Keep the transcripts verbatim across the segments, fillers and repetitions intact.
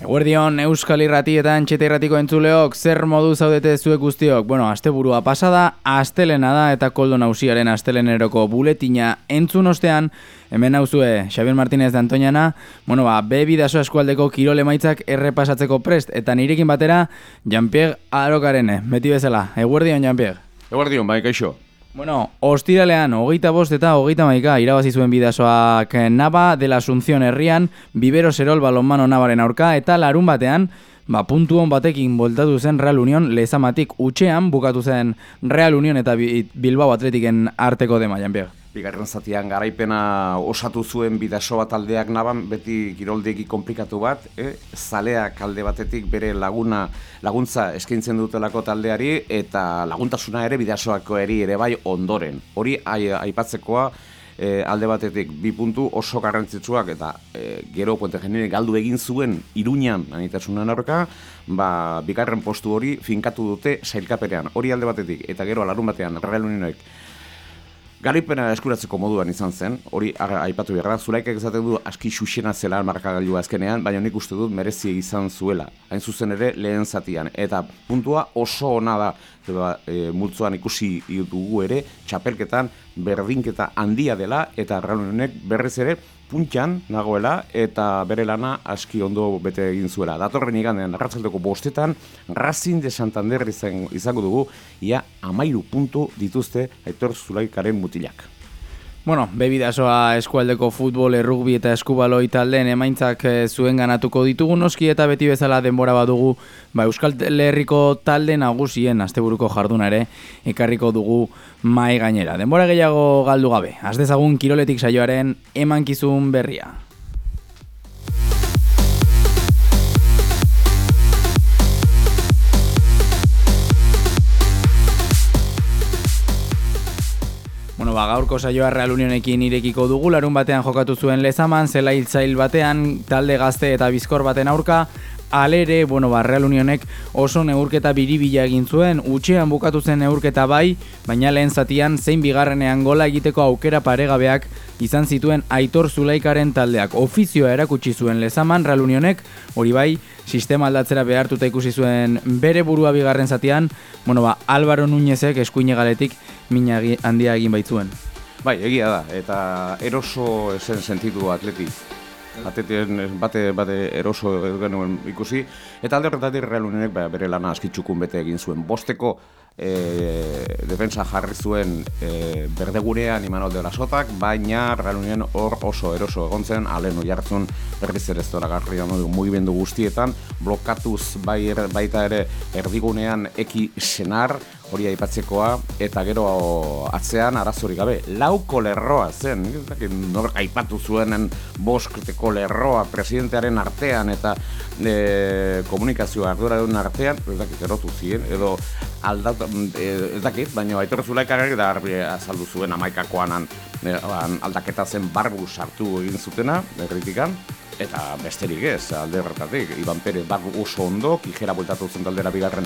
Eguerdion, Euskal Irrati eta Antxeta Irratiko entzuleok, zer modu zaudete zuek guztiok? Bueno, asteburua pasada, astelena da eta koldo nausiaren asteleneroko buletina entzun ostean, hemen nauzue Xabier Martínez de Antoñana, bueno ba, be bidaso eskualdeko kirol emaitzak errepasatzeko prest, eta nirekin batera, Jean-Pierre Arokarene, beti bezala. Eguerdion, Jean-Pierre. Eguerdion, bai, kaixo. Bueno, ostiralean, hogeita bost eta hogeita maika irabazi zuen bidasoak Nava de la Asunción herrian, Bibero Serol balonmano Navaren aurka, eta larun batean, ba, puntu hon batekin voltatu zen Real Unión, lezamatik utxean bukatu zen Real Unión eta Bilbao Atletiken arteko dema, Jean-Pierre. Bigarren zatian garaipena osatu zuen bidasoa taldeak Navan, beti kiroldegi komplikatu bat, eh? Zaleak alde batetik bere laguna, laguntza eskaintzen dutelako taldeari, eta laguntasuna ere bidasoako eri ere bai ondoren. Hori aipatzekoa eh, alde batetik bi puntu oso garrantzitsuak, eta eh, gero Puente Genere galdu egin zuen Iruñan anitasunan aurka, ba, bigarren postu hori finkatu dute sailkapenean. Hori alde batetik, eta gero alarun batean Real Unionek garaipena eskuratzeko moduan izan zen, hori aipatu beharra, Zulaikak esaten du aski xuxena zela markagailua azkenean, baina nik uste dut merezi izan zuela. Hain zuzen ere lehen zatian, eta puntua oso ona da, e, multzoan ikusi dugu ere, txapelketan berdinketa handia dela, eta Real Unionek berriz ere puntxan nagoela, eta bere lana aski ondo bete egin zuela. Datorren igandean, arratsaldeko bostetan, Racing de Santander izan, izango dugu, ia amairu puntu dituzte Aitor Zulaikaren mutilak. Bueno, be bidasoa eskualdeko futbol, errugbi eta eskubaloi taldeen emaintzak zuen ganatuko ditugu noski, eta beti bezala denbora badugu ba, Euskal Herriko talde nagusien asteburuko jarduna ere ekarriko dugu mai gainera. Denbora gehiago galdu gabe, has dezagun kiroletik saioaren emankizun berria. Bueno, ba, gaurko saioa Real Unionekin irekiko dugu, larun batean jokatu zuen lezaman, zelaitzail batean, talde gazte eta bizkor baten aurka, alere, bueno, ba, Real Unionek oso neurketa biribila egin zuen, utxean bukatu zen neurketa bai, baina lehen zatian zein bigarrenean gola egiteko aukera paregabeak izan zituen Aitor Zulaikaren taldeak. Ofizioa erakutsi zuen lezaman Real Unionek, hori bai, sistema aldatzera behartuta ikusi zuen bere burua bigarren zatian, bueno ba, Álvaro Núñezek eskuine galetik mina handia egin baitzuen. Bai, egia da, eta eroso esen sentitu atletik. Atletien bate, bate eroso genuen ikusi, eta alde horretatik Real Unionek bere lana askitxukun bete egin zuen. Bosteko e, defensa jarri zuen e, berdegunean Imanol de la Sotak, baina Real Union hor oso eroso egon zen, Alen Oiartzun berriz ere ez doragarria mugimendu guztietan, blokatuz bai er, baita ere erdigunean Eki Senar, hori aipatzekoa, eta gero atzean arazorik gabe. Lauko lerroa zen, nor aipatu zuenen bosketeko lerroa presidentearen artean eta e, komunikazioa arduradun artean, ez dakit erotu ziren, edo aldatu, ez dakit, baina Aitor Zulaikak da argi azaldu zuen amaikakoan e, aldaketa zen barbu sartu egin zutena, kritikan, eta besterik ez, alde horretatik. Iban Perez barru oso ondo, Kijera bueltatu zen taldera bigarren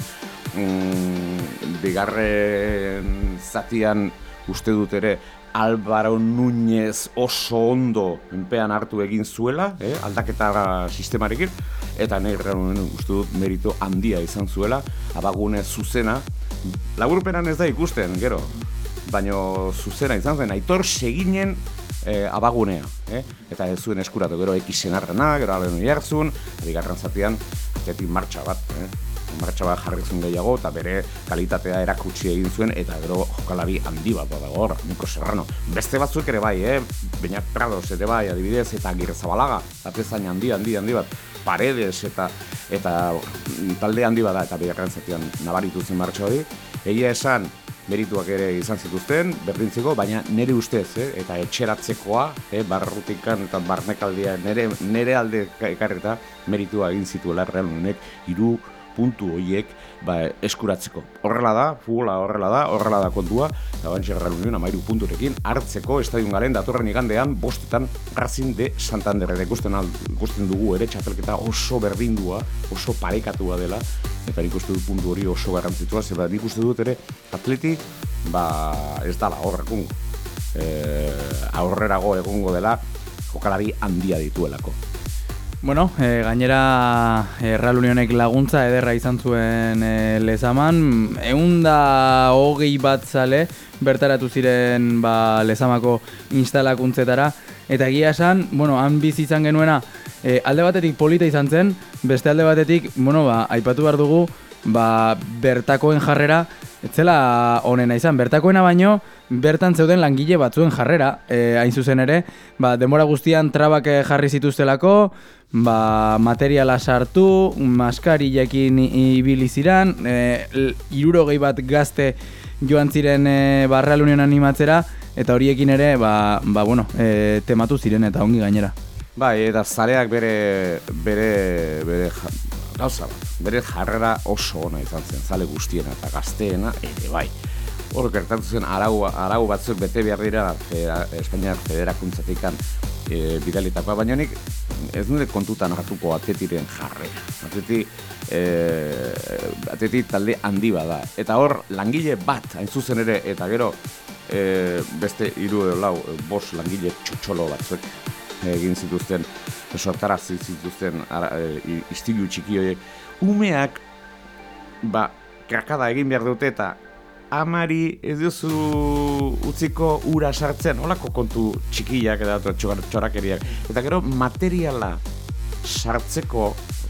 mm, bigarren zatian uste dut ere Álvaro Núñez oso ondo enpean hartu egin zuela, eh, aldaketa sistemarekin, eta nahi uste dut merito handia izan zuela, abagune zuzena, laburpenan ez da ikusten, gero, baino zuzena izan zen, Aitor seginen E, abagunea, eh? Eta ez zuen eskuratu, gero ekisenarrena, gero Alen Oiartzun, bigarren zatian, atetik martxa bat, eh? martxa bat jarri zuen gehiago, eta bere kalitatea erakutsi egin zuen, eta gero jokalari handi bat dago hor, Niko Serrano. Beste batzuk ere bai, eh? Beñat Prados ere bai, adibidez, eta Agirre Zabalaga, atezain handi, handi, handi bat, Paredes, eta, eta talde handi bat da, eta bigarren zatian nabaritu zen martxa hori. Egia esan, merituak ere izan zituzten, berdintzeko, baina nire ustez, eh, eta etxeratzekoa, eh, barrutikan eta barnekaldia nire, nire alde ekarreta meritua egin zituela Real Unionek hiru puntu horiek ba, eskuratzeko. Horrela da, futbola horrela da, horrela da kontua, eta bantxe Real Union amairu punturekin hartzeko Estadion Galen datorren igandean bostetan Racing de Santander. Ikusten, ikusten dugu ere txapelketa oso berdindua, oso parekatua dela, eta nik uste dut puntu hori oso garrantzitua, zeba nik uste dut ere atleti ba, ez dala horrekun e, aurrerago egongo dela jokalari handia dituelako. Bueno, e, gainera e, Real Unionek laguntza ederra izan zuen e, Lezaman, ehunda hogei bat zale bertaratu ziren ba, Lezamako instalakuntzetara, eta egia esan, bueno, han bizi izan genuena, e, alde batetik polita izan zen, beste alde batetik, bueno, ba, aipatu behar dugu, ba, bertakoen jarrera, ez zela honena izan, bertakoena baino, bertan zeuden langile batzuen jarrera, e, hain zuzen ere, ba, denbora guztian trabak jarri zituztelako, ba, materiala sartu, maskarilekin ibili ziren, e, hirurogei bat gazte joan ziren e, ba, Real Union animatzera, eta horiekin ere, ba, ba, bueno, e, tematu ziren eta ongi gainera. Bai, eta zareak bere, bere, bere ja, gauza bat, bere jarrera oso ona izan zen, zale guztiena eta gazteena, ere bai. Hor gertatu zen arau, arau batzuk bete behar dira federa, Espainiar Federakuntzatikan e, bidalitakoa, baina nik ez nire kontutan hartuko Atletiren jarrera. Atleti, e, Atleti talde handi bada. Eta hor langile bat, hain zuzen ere, eta gero e, beste hiru edo lau, bost langile txotxolo batzuk egin zituzten, sortarazi zituzten ara, e, istilu txiki horiek. Umeak, ba, krakada egin behar dute eta amari ez duzu utziko ura sartzen, holako kontu txikiak eta txorakeriak. Eta gero materiala sartzeko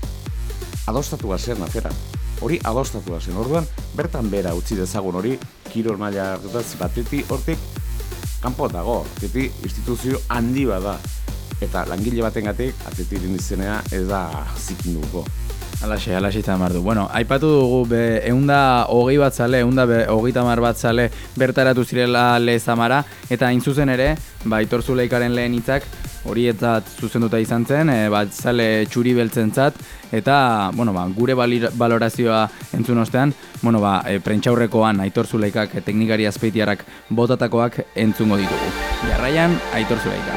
adostatua zen afera. Hori adostatua zen. Orduan, bertan bera utzi dezagun hori, kirol maila hartutaz, Atleti hortik kanpo dago. Atleti instituzio handi bada. Eta langile batengatik Atletiren izenea ez da zikinduko. Alaxe, alaxe izan behar du. Bueno, aipatu dugu be, eunda hogei bat zale, eunda hogei tamar bat zale bertaratu zirela Lezamara, eta hain zuzen ere, ba, Aitor Zuleikaren lehen hitzak horietzat zuzenduta izan zen, e, bat zale txuri beltzentzat, eta, bueno, ba, gure balorazioa entzun ostean, bueno, ba, e, prentxaurrekoan Aitor Zuleikak, e, teknikari azpeitiarrak botatakoak entzungo ditugu. Jarraian, Aitor Zuleika.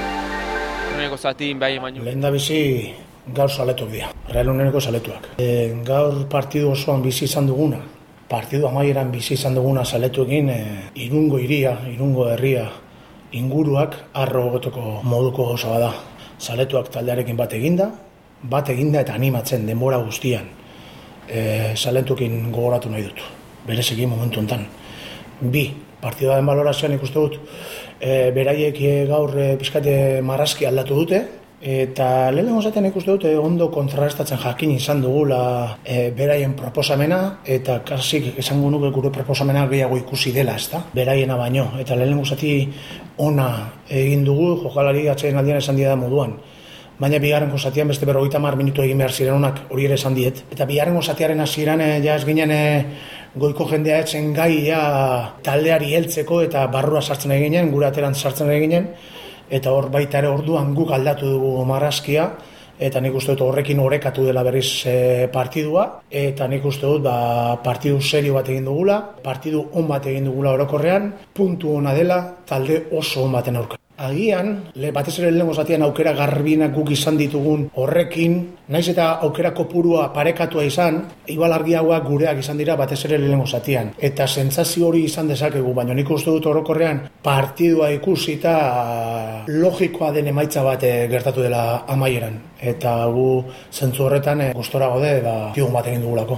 Lehen da bizi gaur saletuak dira, Real Unioneko saletuak. E, gaur partidu osoan bizi izan duguna, partidu amaieran bizi izan duguna saletuekin, e, Irungo hiria, Irungo herria, inguruak arro gotoko moduko gauza bada. Saletuak taldearekin bat eginda, bat eginda eta animatzen denbora guztian. E, saletuekin gogoratu nahi dut, berezeki momentu enten. Bi, partidaren balorazioan ikuste dut, e, beraiek gaur e, pizkate marrazki aldatu dute, eta lehenengo zaten ikuste dute ondo kontrarrestatzen jakin izan dugula e, beraien proposamena, eta kasik esango nuke gure proposamena gehiago ikusi dela, ezta? Beraiena baino, eta lehenengo zati ona egin dugu, jokalari atsein aldian esan dieda moduan. Baina bigarrengo zatian beste berrogeita hamar minutu egin behar ziren onak, hori ere esan diet. Eta bigarrengo zatiaren hasieran e, ja ez ginen e, goiko jendea etzen gai ja, taldeari heltzeko eta barrua sartzen eginen, gure ateran sartzen eginen, eta hor baita ere orduan guk aldatu dugu marrazkia, eta nik uste dut horrekin orekatu dela berriz e, partidua, eta nik uste dut ba, partidu serio bat egin dugula, partidu on bat egin dugula orokorrean, puntu ona dela talde oso on baten aurka. Agian, le, batez ere lehengo zatian aukera garbienak guk izan ditugun horrekin, naiz eta aukera kopurua parekatua izan, igual argiagoak gureak izan dira batez ere lehengo zatian. Eta sentsazio hori izan dezakegu, baina nik uste dut orokorrean partidua ikusita logikoa den emaitza bat gertatu dela amaieran. Eta gu zentzu horretan e, gustora gaude ba, tigun bat egin dugulako.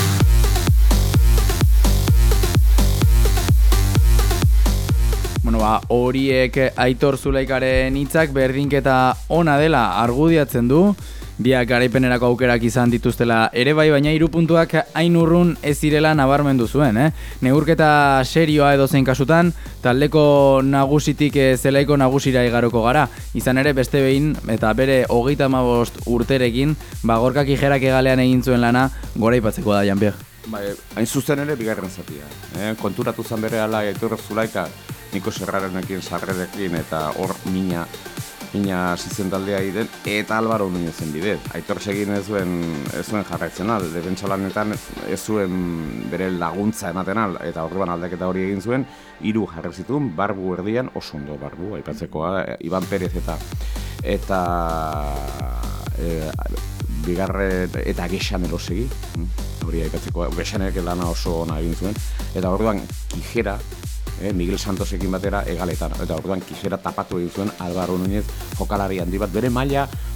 Bueno, ba, horiek Aitor Zuleikaren hitzak berdinketa ona dela argudiatzen du, biak garaipenerako aukerak izan dituztela ere bai, baina hiru puntuak hain urrun ez zirela nabarmendu zuen, eh? Neurketa serioa edozein kasutan, taldeko nagusitik zelaiko nagusira igaroko gara. Izan ere beste behin eta bere hogeita hamabost urterekin, ba, Gorka Kijerak egalean egin zuen lana goraipatzeko da, Janpier. Bai, hain zuzen ere bigarren zatia. Eh? Konturatu zan bere ala Aitor Zulaika, Niko Serrarenekin, Sarrerekin, eta hor mina, mina zizen taldea egiten, eta Álvaro Núñezen bidez. Aitor segin ez zuen, ez zuen jarraitzen al, defentsalanetan ez zuen bere laguntza ematen al, eta orduan aldaketa hori egin zuen, hiru jarri zituen, barbu erdian, oso ondo barbu, aipatzekoa, Iban Perez eta, eta e, bigarre, eta Gexan elosegi, hori aipatzekoa, Gexanek lana oso ona egin zuen, eta orduan Kijera, Eh, Miguel Santosekin batera egaletan, eta orduan Kijera tapatu egin zuen Álvaro Núñez jokalari handi bat, bere maila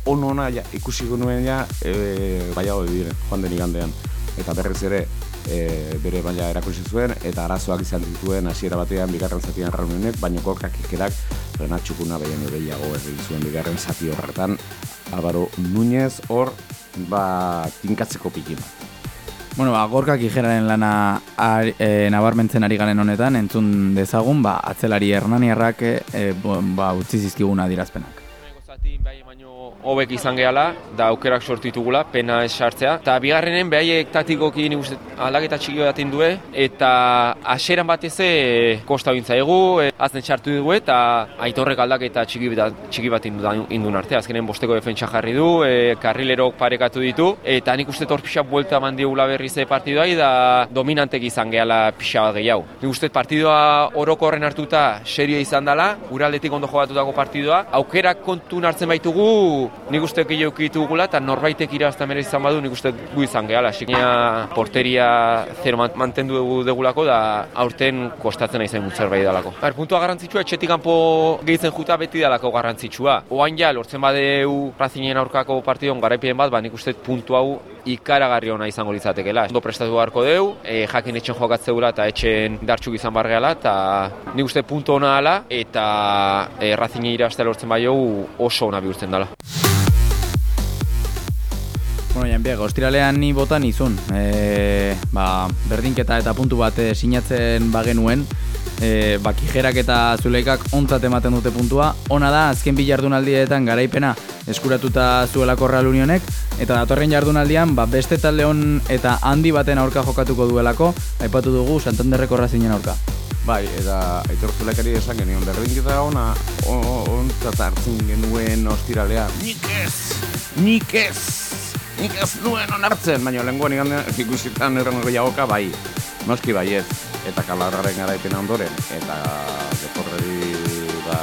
on-ona ja, ikusi genuen ja, e, baiago dire, joan den igandean. Eta berriz ere, e, bere baina erakusi zuen, eta arazoak izan dituen hasiera batean, bigarren zatian Realunek, baina gorkak ikerak, Renat Txukuna behin gehiago erri zuen bigarren zati horretan, Álvaro Núñez hor, ba, tinkatzeko piki bat. Bueno, ba, Gorka Kijeraren lana ar, e, nabarmentzen ari garen honetan, entzun dezagun, ba, atzelari Hernaniarrak e, ba, utzi zizkiguna adierazpenak. Zati bai baino hobek izan gehala, da aukerak sortu ditugula, pena ez sartzea. Eta bigarrenen behaiek taktikoki nik uste aldaketa txiki bat indue, eta hasieran batez e, kosta gintza egu, e, azten txartu dugu eta Aitorrek aldaketa txiki, txiki bat indun arte. Azkenen bosteko defentsa jarri du, e, karrilerok parekatu ditu, eta nik uste hor pixa buelta mandiegula berriz partiduai, da dominantek izan gehala pixa bat gehiago. Nik uste partidua orokorren hartuta serio izan dela, gure aldetik ondo jogatutako partidua, aukerak kontu hartzen baitugu, nik uste gehiago ditugula eta norbaitek irabazta mere izan badu, nik uste gu izan gehala. Sikina porteria zero mantendu degulako da aurten kostatzen aizen zerbait dalako. Ber, puntua garrantzitsua, etxetik kanpo gehitzen juta beti dalako garrantzitsua. Oain ja, lortzen badeu Racingen aurkako partidon garaipien bat, ba, nik uste puntu hau ikaragarri ona izango litzatekeela. Ondo prestatu beharko deu, e, jakin etxen jokatzeula eta etxen dartxuk izan bargeala, eta nik uste puntu ona ala, eta e, Racingen irabaztea lortzen bai oso ona bihurtzen dela. Bueno, Janbiak, ostiralean ni botan izun. E, ba, berdinketa eta puntu bat e, sinatzen bagenuen, e, ba, Kijerak eta Zuleikak ontzat ematen dute puntua. Ona da, azken bi jardunaldietan garaipena eskuratuta zuelako Real Unionek, eta datorren jardunaldian ba, beste talde hon eta handi baten aurka jokatuko duelako, aipatu dugu Santanderreko Racingen aurka. Bai, eta Aitor Zuleikari esan genion berdinketa ona, ontzat hartzen genuen ostiralea. Nik ez, nik ez, nik ez nuen onartzen, baina lehenkoan igandean ikusitan erren gehiagoka bai, noski baiet, eta Kalarraren garaipena ondoren, eta deporreri ba,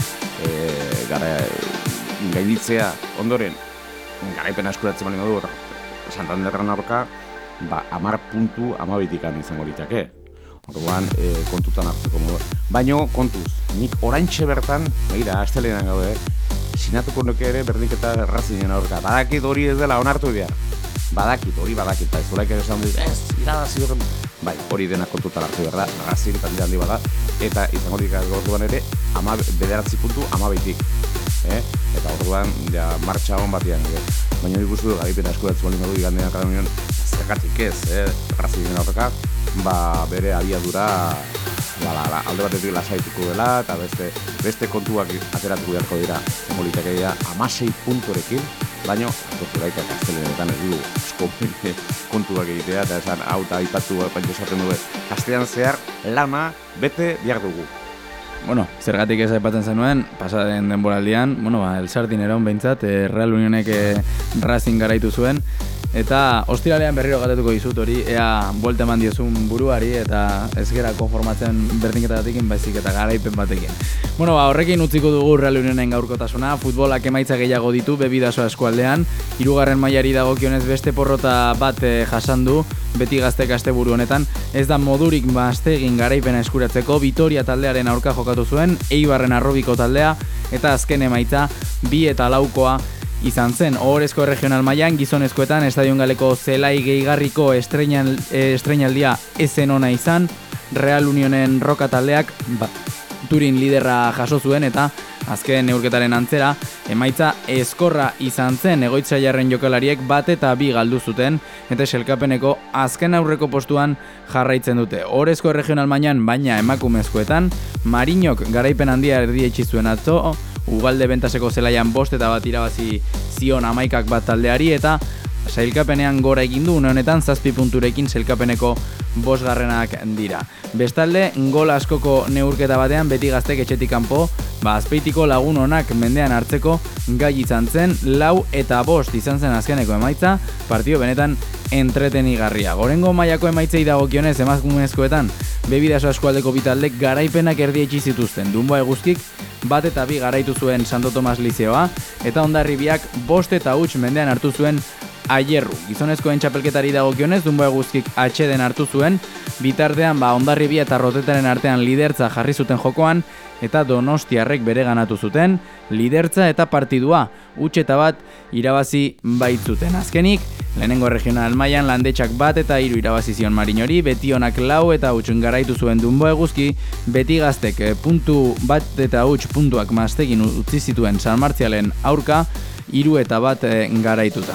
e, gara, gainditzea ondoren, garaipena eskuratzen bali modu, Santanderren aurka, ba, amar puntu amabitikan izango litake. Orduan, e, kontutan hartzeko modu. Baina, kontuz, nik oraintxe bertan, begira, astelenan gaude, sinatuko nuke ere berdinketa Racingen aurka. Badakit hori ez dela onartu behar. Badakit, hori badakit, eta ez Zulaik ere esan dut, ez, irabazi horren. Bai, hori dena kontutan hartu behar da, Racing talde handi bada, eta izango dikak orduan ere, ama, bederatzi puntu amabeitik. Eh? Eta orduan, ja, martxa hon batian. Eh? Baina hori guztu du, garipena eskuratzen bali modu igandean akademian, zergatik ez, eh? Racingen aurka, ba, bere abiadura ba, la, la, alde batetik lasaituko dela, eta beste, beste kontuak ateratuko beharko dira, zengo litekeia amasei puntorekin, baina, Zulaikak astelenetan ez du eskopene kontuak egitea, eta esan, hau eta aipatu baino esaten du, astean zehar lana bete behar dugu. Bueno, zergatik ez aipatzen zenuen, pasaren denboraldian, bueno, ba, El Sardin eraun behintzat, eh, Real Unionek eh, Racing garaitu zuen, eta ostiralean berriro gatetuko dizut hori, ea buelta eman diozun buruari, eta ez gera konformatzen berdinketa batekin, baizik eta garaipen batekin. Bueno, ba, horrekin utziko dugu Real Unionen gaurkotasuna, futbolak emaitza gehiago ditu Bebidasoa eskualdean, hirugarren mailari dagokionez beste porrota bat eh, jasan du, beti gaztek asteburu honetan, ez da modurik baztegin garaipena eskuratzeko, Vitoria taldearen aurka jokatu zuen, Eibarren Arrobiko taldea, eta azken emaitza bi eta laukoa izan zen. Ohorezko regional mailan gizonezkoetan Estadion Galeko zelai gehigarriko estreinal, estreinaldia ezen ona izan, Real Unionen Roka taldeak ba, Turin liderra jaso zuen eta azken neurketaren antzera emaitza eskorra izan zen, Egoitza Jarren jokalariek bat eta bi galdu zuten eta selkapeneko azken aurreko postuan jarraitzen dute. Ohorezko regional mailan baina emakumezkoetan Marinok garaipen handia erdietsi zuen atzo, Ugalde Bentaseko zelaian bost eta bat irabazi zion hamaikak bat taldeari eta sailkapenean gora egin du, une honetan zazpi punturekin sailkapeneko bosgarrenak dira. Bestalde, gol askoko neurketa batean beti gaztek etxetik kanpo, ba Azpeitiko lagun onak mendean hartzeko gai izan zen, lau eta bost izan zen azkeneko emaitza, partio benetan entretenigarria. Gorengo mailako emaitzei dagokionez emakumezkoetan, Bebidasoa eskualdeko bitaldek garaipenak erdietsi zituzten. Dunboa Eguzkik bat eta bi garaitu zuen Santo Tomas Lizeoa, eta Hondarribiak bost eta huts mendean hartu zuen Aierru. Gizonezkoen txapelketari dagokionez, Dunbo Eguzkik atxeden hartu zuen, bitartean ba Hondarribia eta Rotetaren artean lidertza jarri zuten jokoan, eta Donostiarrek bere ganatu zuten, lidertza eta partidua, huts eta bat irabazi baitzuten. Azkenik, lehenengo regional mailan Landetxak bat eta hiru irabazi zion Marinori, Betionak lau eta huts garaitu zuen Dunbo Eguzki, Beti Gaztek puntu bat eta huts puntuak mastegin utzi zituen San Martzialen aurka, hiru eta bat garaituta.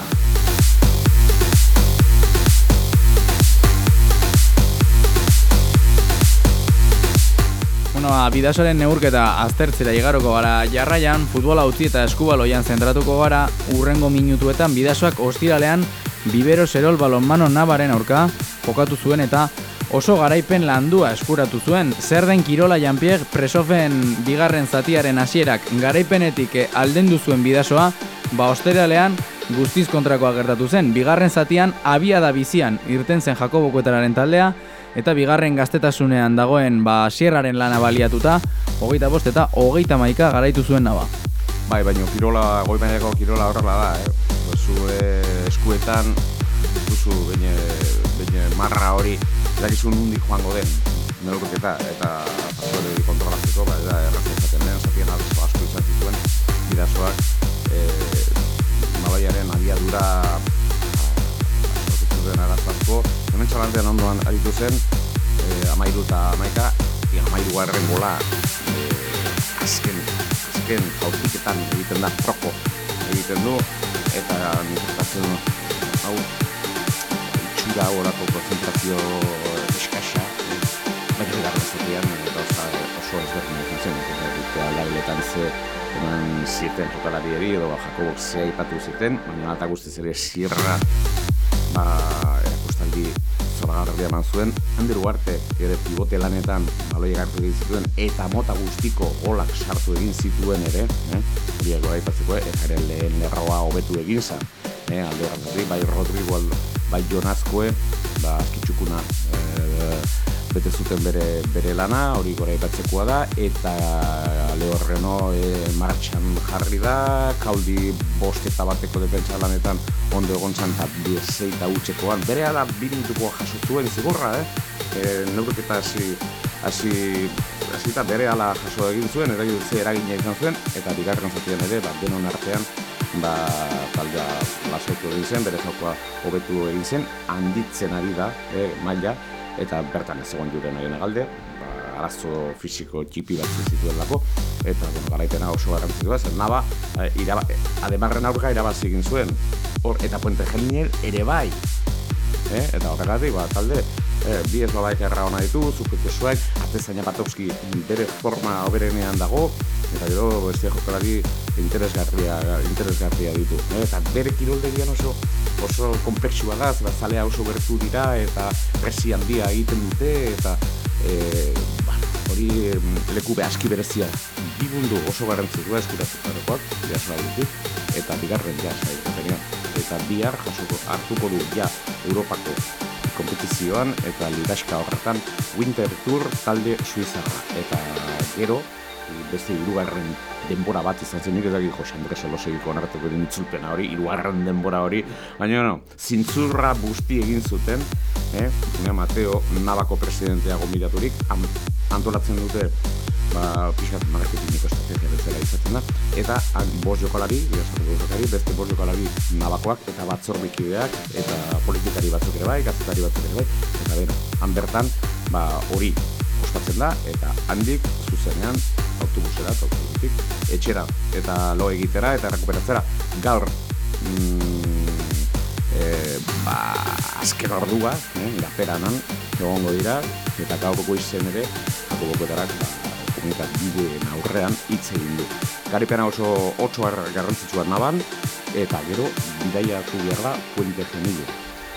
Bueno, Bidasoaren neurketa aztertzera igaroko gara jarraian, futbola utzi eta eskubaloian zentratuko gara, urrengo minutuetan Bidasoak ostiralean Bibero Serol balonmano Navaren aurka jokatu zuen eta oso garaipen landua eskuratu zuen. Zer den kirola Jean-Pierre Presofen bigarren zatiaren hasierak garaipenetik aldendu zuen Bidasoa, ba ostiralean guztiz kontrakoa gertatu zen. Bigarren zatian abiada bizian irten zen Jakobo Kuetararen taldea, eta bigarren gaztetasunean dagoen ba Sierraren lana baliatuta, hogeita bost eta hogeita hamaika garaitu zuen Nava. Bai, baina kirola, goi mailako kirola horrela da, eh? Zure eskuetan, duzu baina, baina marra hori, dakizun nundik joango den, neurketa, eta hori kontrolatzeko, ba, eta errazten zaten den, zatien asko asko izan zituen, Bidasoak, eh, Mabaiaren abiadura zuten arazazko, hemen txalantean ondoan aritu zen, eh, amairu eta amaika, amairu garren gola, eh, azken, azken jautiketan egiten da, proko egiten du, eta nintzatzen hau, itxura horako konzentrazio eskasa, baina egarra zatean, eta oso ezberdin egin zen, eta aldabiletan ze, eman zieten jokalari eri, edo Jakobok zea ipatu ziten, baina eta guztiz ere Sierra, ba, erakustaldi zoragarria eman zuen, Ander Ugarte ere pivote lanetan baloi egartu egin zituen, eta mota guztiko golak sartu egin zituen ere, eh? Hori ego aipatzeko, ere lehen lerroa hobetu egin zan, eh? Alde horretzatik, bai Rodrigo, bai Jonazkoe, ba, askitxukuna, eh, bete zuten bere, bere lana, hori gora aipatzekoa da, eta Leo Reno e, martxan jarri da, Kauldi bost eta bateko defentsa lanetan ondo egon zan eta biezei eta utxekoan, bere ala birintuko jaso zuen zigorra, eh? E, neurketa hasi, hasi, hasi eta bere ala jaso egin zuen, eragin eragina izan zuen, eta bigarren zatien ere, ba, denon artean, ba, taldea lasaitu egin zen, bere jokoa hobetu egin zen, handitzen ari da, eh, maila, eta bertan ez egon juren egin galde, ba, arazo fisiko txipi bat zituen lako, eta bueno, garaipena oso garrantzitsua zen, Nava, e, iraba, e, Ademarren aurka irabazi egin zuen, hor, eta Puente Geliner ere bai, e, eta horregatik, ba, talde, e, bi ez babaik erra hona ditu, Zupetesuak, Atezaina Batowski bere forma oberenean dago, eta gero beste jokalari interesgarria, interesgarria ditu, e, eta bere kiroldegian oso oso komplexua da, zera zalea oso gertu dira, eta presi handia egiten dute, eta e, ba, hori leku behaski berezia, bi mundu oso garrantzitsua eskuratutakoak, Bidasoa aldetik, eta bigarren ja saikotenean, eta bihar jasoko hartuko du ja Europako kompetizioan, eta ligaxka horretan Winter Tour talde suizarra, eta gero beste hirugarren denbora bat izan zen, nik ez dakit Jose Andres Elosegiko onartuko den itzulpena hori, hirugarren denbora hori, baina no, zintzurra busti egin zuten, eh, Mateo, Navako presidentea gonbidaturik, antolatzen dute, ba, pixkat marketingeko estrategia bezala izaten da, eta bost jokalari, beste bost jokalari Navakoak, eta batzorbikideak, eta politikari batzuk ere bai, gazetari batzuk ere bai, eta beno, han bertan, ba, hori ospatzen da, eta handik, zuzenean, autobusera, autobusetik, etxera, eta lo egitera, eta errekuperatzera. Gaur, mm, e, ba, azken ordua, eh, iraperanan, egongo dira, eta gaurko izen ere, Jakobokoetarak, ba, komunitat bideen aurrean hitz egin du. Garipena oso otso garrantzitsua Navan, eta gero, bidaiatu behar da, Puente Genillo.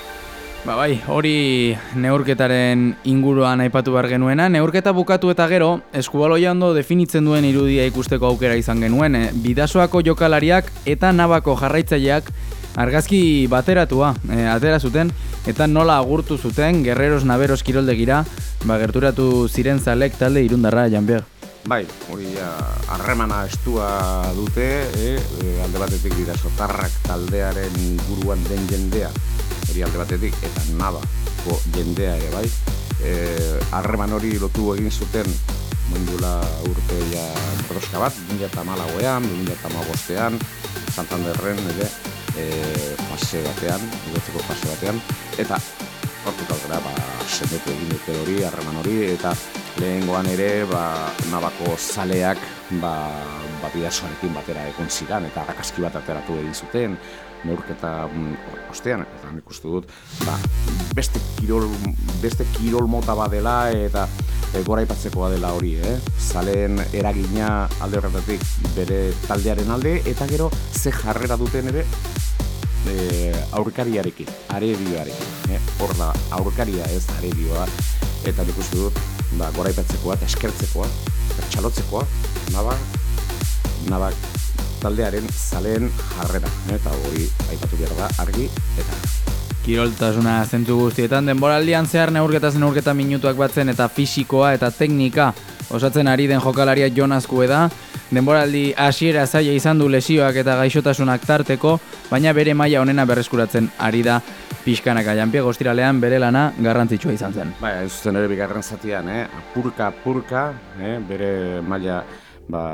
Ba bai, hori neurketaren inguruan aipatu behar genuena. Neurketa bukatu eta gero, eskubaloia ondo definitzen duen irudia ikusteko aukera izan genuen. Eh? Bidasoako jokalariak eta Navako jarraitzaileak argazki bateratua eh, atera zuten, eta nola agurtu zuten Guerreros Naveros kiroldegira, ba, gerturatu ziren zalek talde irundarra, Jean-Pierre. Bai, hori harremana estua dute, e, e, alde batetik dira sotarrak taldearen inguruan den jendea, hori alde batetik, eta nabako jendea ere bai, harreman e, hori lotu egin zuten mundula urte ja proska bat, bi mila hamalauean, bi mila hamabostean, Santanderren ere, e, fase batean, igotzeko fase batean, eta hortik aurrera, ba, sendetu egin dute hori, harreman hori, eta lehengoan ere, ba, Nabako zaleak, ba, ba Bidasoarekin batera egon zidan, eta arrakaski bat ateratu egin zuten, neurketa mm, ostean, eta nik uste dut, ba, beste kirol, beste kirol mota badela, eta e, goraipatzekoa dela hori, eh? Zaleen eragina alde horretatik bere taldearen alde, eta gero ze jarrera duten ere, E, aurkariarekin, aredioarekin, eh? Hor da, aurkaria ez aredioa, eta nik uste dut, ba, goraipatzekoa eta eskertzekoa, pertsalotzekoa, naba, naba taldearen zaleen jarrera, eh? Eta hori aipatu behar da, argi, eta kiroltasuna zentzu guztietan, denboraldian zehar neurketa zen neurketa minutuak batzen eta fisikoa eta teknika osatzen ari den jokalaria Jon Azkue da. Denboraldi hasiera zaila izan du lesioak eta gaixotasunak tarteko, baina bere maila onena berreskuratzen ari da pixkanaka. Janpiego ostiralean bere lana garrantzitsua izan zen. Bai, ez zen ere bigarren zatian, eh? apurka apurka, eh? bere maila ba,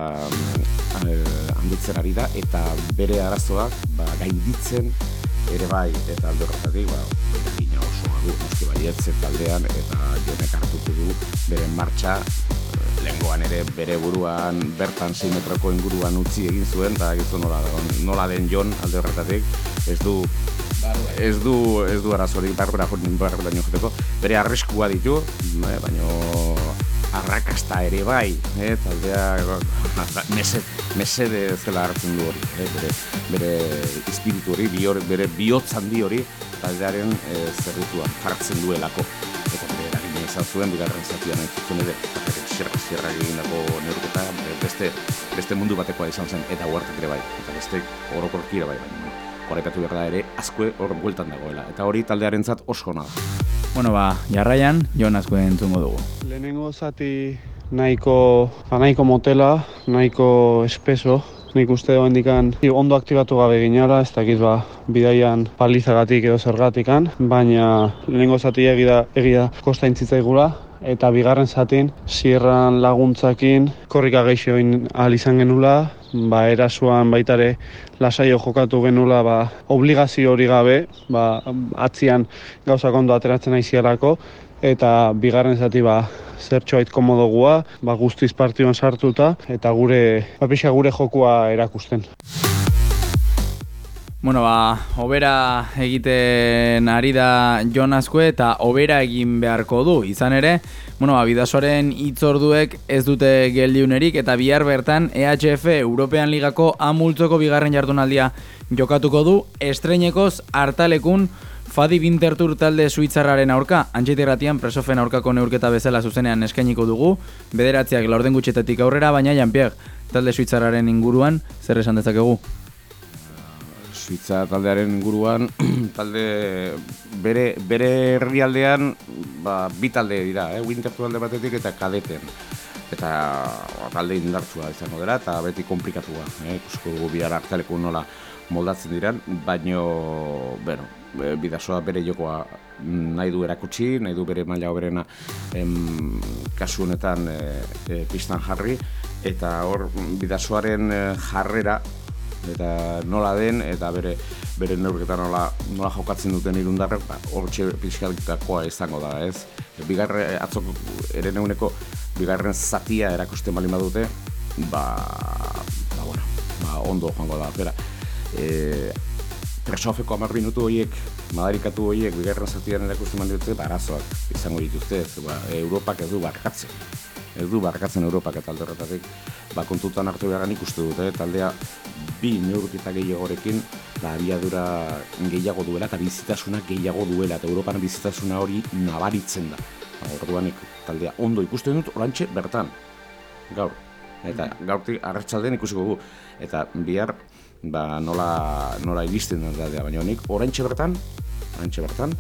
eh, handitzen ari da, eta bere arazoak ba, gainditzen ere bai, eta alde horretatik, ba, eragina oso du, noski baietze taldean, eta Jonek hartuko du bere martxa, lehengoan ere bere buruan bertan sei metroko inguruan utzi egin zuen, eta egizu nola, nola den Jon alde horretatik, ez du ez du, ez du arazorik barbara joteko, bere arriskua ditu, baina arrakasta ere bai, eh, taldea mesed, mesede zela hartzen du hori, eh, bere, bere espiritu hori, bior, bere bihotz handi hori taldearen eh, zerrituan jartzen duelako, eta bere eragina izan zuen, bigarren zatian entzuten ere, zierra, zierra egindako neurketa, beste, beste mundu batekoa izan zen, eta huartek ere bai, eta beste orokorkira bai, baina horretatu behar da ere, Azkue hor bueltan dagoela, eta hori taldearentzat oso hona da. Bueno, ba, jarraian, Jon Azkue entzungo dugu. Lehenengo zati nahiko, nahiko motela, nahiko espeso, nik uste doa indikan ondo aktibatu gabe ginara, ez dakit ba, bidaian palizagatik edo zergatikan, baina lehenengo zati egida, egida kosta intzitzaigula, eta bigarren zatin, zierran laguntzakin, korrika gehioin ahal izan genula, ba, erasuan baitare lasaio jokatu genula, ba, obligazio hori gabe, ba, atzian gauzak ondo ateratzen aizialako, eta bigarren zati ba, zertxoait komodogua, ba, guztiz partioan sartuta, eta gure, ba, pixa gure jokua erakusten. Bueno, ba, hobera egiten ari da Jon Azkue eta hobera egin beharko du. Izan ere, bueno, ba, Bidasoaren hitzorduek ez dute geldiunerik eta bihar bertan E H F European Ligako A multzoko bigarren jardunaldia jokatuko du, estreinekoz hartalekun Fadi Winterthur talde suitzarraren aurka, Antxete Irratian Presofen aurkako neurketa bezala zuzenean eskainiko dugu, bederatziak laurden gutxetatik aurrera, baina Janpieg, talde suitzarraren inguruan, zer esan dezakegu? Suitza taldearen inguruan, talde bere, bere herrialdean ba, bi talde dira, eh? Winterthur alde batetik eta Kadeten. Eta ba, talde indartsua izango dela eta beti komplikatua. Eh? Ikusko dugu bihar hartaleko nola moldatzen diran, baino, bueno, Bidasoa bere jokoa nahi du erakutsi, nahi du bere maila hoberena em, kasu honetan e, e, pistan jarri, eta hor Bidasoaren jarrera eta nola den, eta bere bere neurketa nola, nola jokatzen duten irundarrek, ba, hortxe pixkaltakoa izango da, ez? Bigarren, atzok ere neuneko bigarren zatia erakusten bali badute, ba, ba, bueno, ba, ondo joango da, bera. E, Presofeko hamar minutu horiek, madarikatu horiek, bigarren zatian erakusten bali dute, ba, arazoak izango dituzte, ez, ba, Europak ez du barkatzen. Ez du barkatzen Europak eta alde horretatik, ba, kontutan hartu beharren ikustu dute, taldea bi neurketa gehiagorekin ba, abiadura gehiago duela eta bizitasuna gehiago duela, eta Europan bizitasuna hori nabaritzen da. Ba, orduan taldea ondo ikusten dut orantxe bertan, gaur. Eta gaurtik arratsaldean ikusiko dugu, eta bihar ba, nola, nola iristen da taldea, baina nik orantxe bertan, orantxe bertan,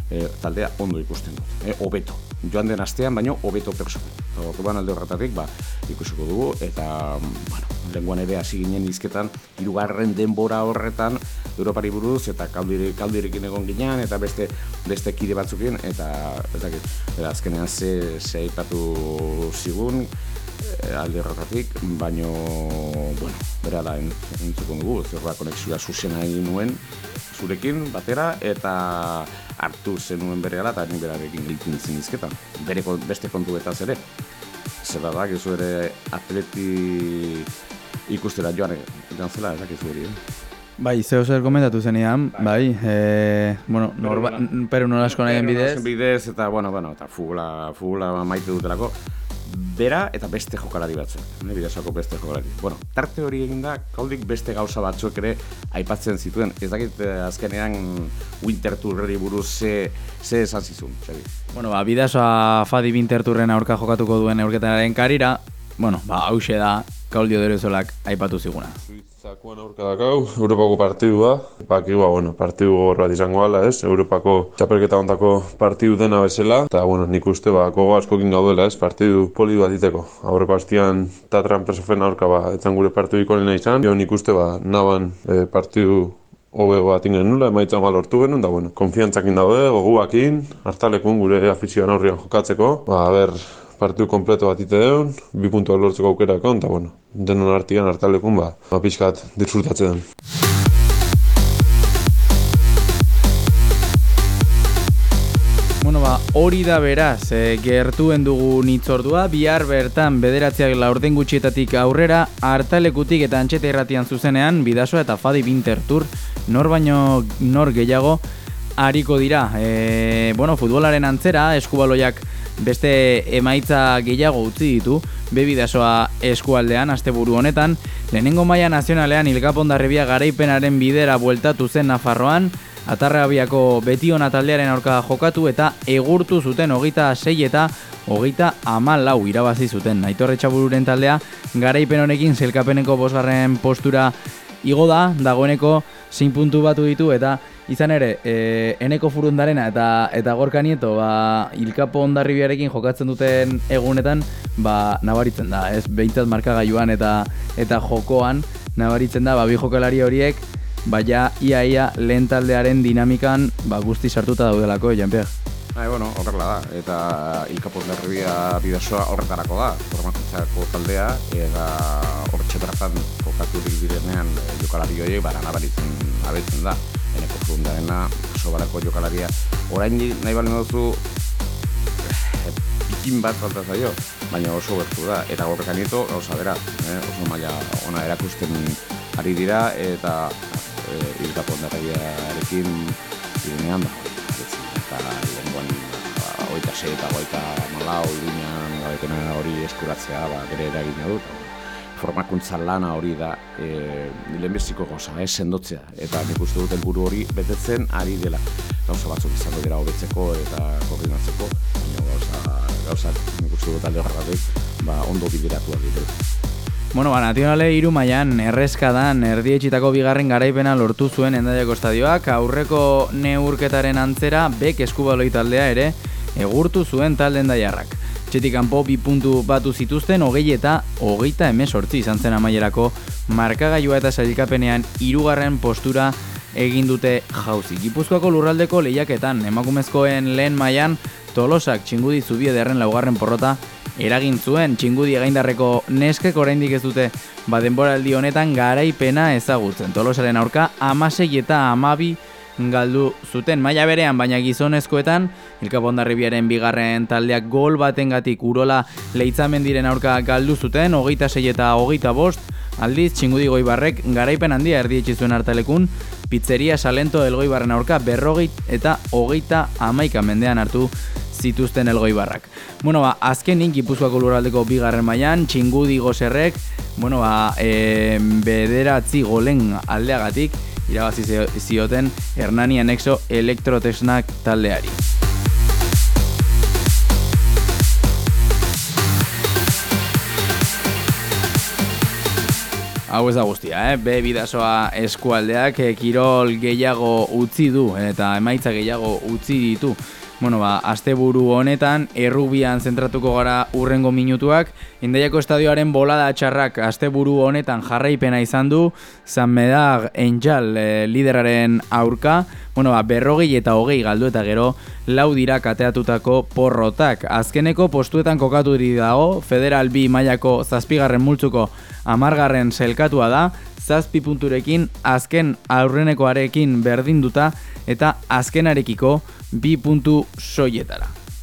e, taldea ondo ikusten dut, e, hobeto. Joan den astean, baino hobeto persoan. Orduan alde horretatik, ba, ikusiko dugu, eta, bueno, lenguan ere hasi ginen izketan, hirugarren denbora horretan, Europari buruz, eta kaldirik, kaldirekin egon ginean, eta beste beste kide batzukin, eta, eta, eta azkenean ze, ze aipatu zigun, e, alde horretatik, baino, bueno, berala entzukon dugu, zerra konexioa zuzena egin nuen, zurekin batera, eta hartu zenuen berehala eta nik berarekin giltu nintzen izketan. Bere beste kontuetaz ere. Zer da da, gizu ere atleti ikustera joan egan zela, ezakizu hori. Bai, zeo zer komentatu zenean, bai, e, bueno, norba, Peru Nolasco nahien bidez. bidez, eta, bueno, bueno, eta fugula, fugula maite dutelako. Bera eta beste jokalari batzuk, ne, Bidasoko beste jokalari. Bueno, tarte hori eginda, Kaldik beste gauza batzuk ere aipatzen zituen. Ez dakit azkenean Winter Tourreri buruz ze, ze esan zizun, Xabi. Bueno, ba, Bidasoa Fadi Winter Tourren aurka jokatuko duen neurketanaren karira, bueno, ba, hause da, Kaldio Derezolak aipatu ziguna. Zakuan aurka dakau, Europako partidua, bakigu, bueno, partidu gogor bat izango gala, ez? Europako txapelketa ontako partidu dena bezala, eta, bueno, nik uste, ba, gogo askokin gaudela, ez? Partidu poli bat iteko. Aurreko hastian Tatran Presofen aurka, ba, etzan gure partidu ikonena izan, jo nik uste, ba, naban e, partidu hobego bat ingen nula, emaitza mal lortu genuen, da, bueno, konfiantzakin daude, goguakin, hartalekun gure afizioan aurrian jokatzeko, ba, ber, partidu kompleto bat ite deun, bi puntuak lortzeko aukerako, eta, bueno, denon artian hartalekun, ba, ba pixkat disfrutatze den. Bueno, ba, hori da beraz, e, gertuen dugu nitzordua, bihar bertan bederatziak laurden gutxietatik aurrera, hartalekutik eta antxeta irratian zuzenean, Bidasoa eta Fadi Winter Tour, nor baino nor gehiago hariko dira. E, bueno, futbolaren antzera, eskubaloiak beste emaitza gehiago utzi ditu, be Bidasoa eskualdean, asteburu honetan, lehenengo maila nazionalean Ilkap Hondarribia garaipenaren bidera bueltatu zen Nafarroan, Atarrabiako Betiona taldearen aurka jokatu eta egurtu zuten hogeita sei eta hogeita hamalau irabazi zuten. Aitor Etxabururen taldea garaipen honekin sailkapeneko bosgarren postura igo da, dagoeneko zein puntu batu ditu eta izan ere, e, Eneko Furundarena eta eta Gorka Nieto, ba, Ilkapo Hondarribiarekin jokatzen duten egunetan, ba, nabaritzen da, ez, behintzat markagailuan eta eta jokoan nabaritzen da, ba, bi jokalari horiek, ba, ja, ia, ia, lehen taldearen dinamikan, ba, guzti sartuta daudelako, Jean-Pierre. Bai, bueno, horrela da, eta Ilkapo Hondarribia Bidasoa horretarako da, formakuntzako taldea, eta hortxe bertan jokaturik direnean jokalari horiek, bara, nabaritzen abetzen da. Eneko Furundarena, sobarako jokalaria. Orain nahi balen duzu pikin bat falta zaio, baina oso gertu da. Eta Gorka Nieto, gauza bera, eh? oso maila ona erakusten ari dira, eta eh, Ilkap Hondarribiarekin direnean, ba, eta lehenkoan hogeita sei eta hogeita hamalau Iruñan gabaipena hori eskuratzea, ba, bere eragina dut. Formakuntza lana hori da e, lehenbiziko goza, eh, sendotzea. Eta nik uste dut helburu hori betetzen ari dela. Gauza batzuk izango dira hobetzeko eta koordinatzeko, baina gauza, gauza nik uste dut alde horregatik, ba, ondo bideratuak ditela. Bueno, ba, Nazionale hiru mailan erreskadan erdietxitako bigarren garaipena lortu zuen Hendaiako estadioak, aurreko neurketaren antzera bek eskubaloi taldea ere egurtu zuen talde hendaiarrak. Txetik kanpo bi puntu batu zituzten, hogei eta hogeita hemezortzi izan zen amaierako markagailua eta sailkapenean hirugarren postura egin dute jauzi. Gipuzkoako lurraldeko lehiaketan emakumezkoen lehen mailan Tolosak Txingudi Zubiederren laugarren porrota eragin zuen. Txingudi Gaindarreko neskek oraindik ez dute ba denboraldi honetan garaipena ezagutzen. Tolosaren aurka hamasei eta hamabi galdu zuten. Maila berean, baina gizonezkoetan, Ilkap Hondarribiaren bigarren taldeak gol batengatik Urola Leitzamendiren aurka galdu zuten, hogeita sei eta hogeita bost, aldiz Txingudi Goibarrek garaipen handia erdietsi zuen hartalekun, Pizzeria Salento Elgoibarren aurka berrogei eta hogeita hamaika mendean hartu zituzten Elgoibarrak. Bueno, ba, azkenik Gipuzkoako lurraldeko bigarren mailan Txingudi Goserrek, bueno, ba, e, bederatzi golen aldeagatik irabazi zioten Hernani Anexo Elektrotesnak taldeari. Hau ez da guztia, eh? B Bidasoa eskualdeak eh, kirol gehiago utzi du eta emaitza gehiago utzi ditu. Bueno, ba, asteburu honetan, errubian zentratuko gara urrengo minutuak. Hendaiako estadioaren bolada txarrak asteburu honetan jarraipena izan du, San Medag Enjal e, lideraren aurka. Bueno, ba, berrogei eta hogei galdu eta gero lau dira kateatutako porrotak. Azkeneko postuetan kokatu diri dago, Federal B mailako zazpigarren multzuko amargarren selkatua da, zazpi punturekin azken aurrenekoarekin berdinduta eta azkenarekiko bi puntu soietara.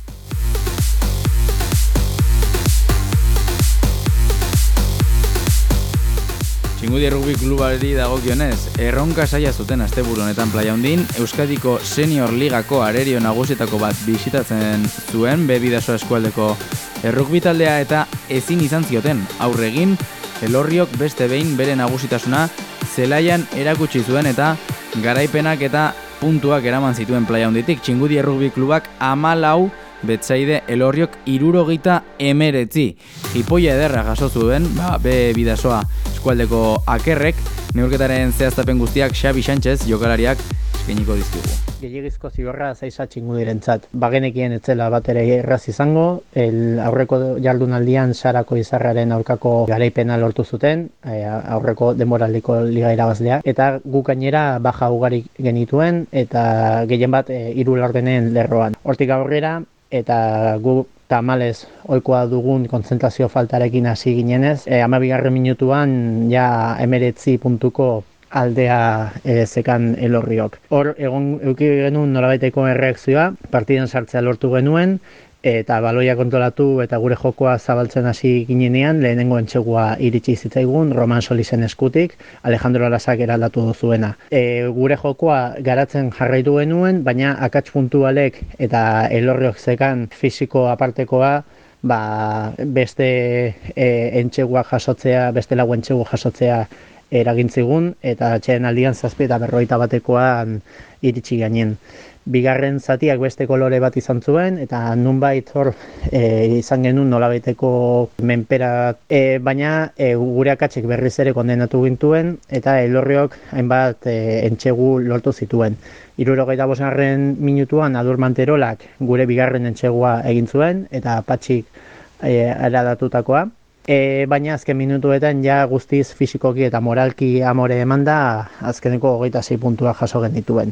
Txingudi Rugby Klubari dagokionez, erronka saia zuten asteburu honetan Playa Hondin, Euskadiko Senior Ligako arerio nagusietako bat bisitatzen zuen B Bidasoa eskualdeko errugbi taldea eta ezin izan zioten aurregin, Elorriok beste behin bere nagusitasuna zelaian erakutsi zuen eta garaipenak eta puntuak eraman zituen Playa Honditik. Txingudi Rugby Klubak hamalau, Betsaide Elorriok hirurogeita hemeretzi. Jipoia ederra jaso zuen, ba, B Bidasoa eskualdeko akerrek, neurketaren zehaztapen guztiak Xabi Sánchez jokalariak eskainiko dizkigu. Gehiagizko zigorra zaisa Txingudirentzat. Bagenekien etzela bat ere erraz izango, el aurreko jardunaldian Sarako Izarraren aurkako garaipena lortu zuten, aurreko denboraldiko liga irabazlea, eta guk gainera baja ugari genituen, eta gehien bat hiru laurdenen lerroan. Hortik aurrera, eta gu tamalez ohikoa dugun kontzentrazio faltarekin hasi ginenez, e, hamabigarren minutuan ja emeretzi puntuko aldea e, zekan Elorriok. Hor egon eduki genuen nolabaiteko erreakzioa, partidan sartzea lortu genuen, eta baloia kontrolatu eta gure jokoa zabaltzen hasi ginenean, lehenengo entsegua iritsi zitzaigun, Roman Solisen eskutik, Alejandro Arasak eraldatu duzuena. E, gure jokoa garatzen jarraitu genuen, baina akats puntualek eta Elorriok zekan fisiko apartekoa, ba, beste e, entsegua jasotzea, beste lau entsegu jasotzea eragintzigun, eta atxeen aldian zazpi eta berroita batekoan iritsi gainen. Bigarren zatiak beste kolore bat izan zuen, eta nunbait hor e, izan genuen nolabaiteko menpera, e, baina e, gure akatsik berriz ere kondenatu gintuen, eta Elorriok hainbat e, entsegu lortu zituen. Hirurogeita bosgarren minutuan Adur Manterolak gure bigarren entsegua egin zuen, eta Patxik e, eradatutakoa. E, baina azken minutuetan ja guztiz fisikoki eta moralki amore eman da, azkeneko hogeita sei puntua jaso genituen.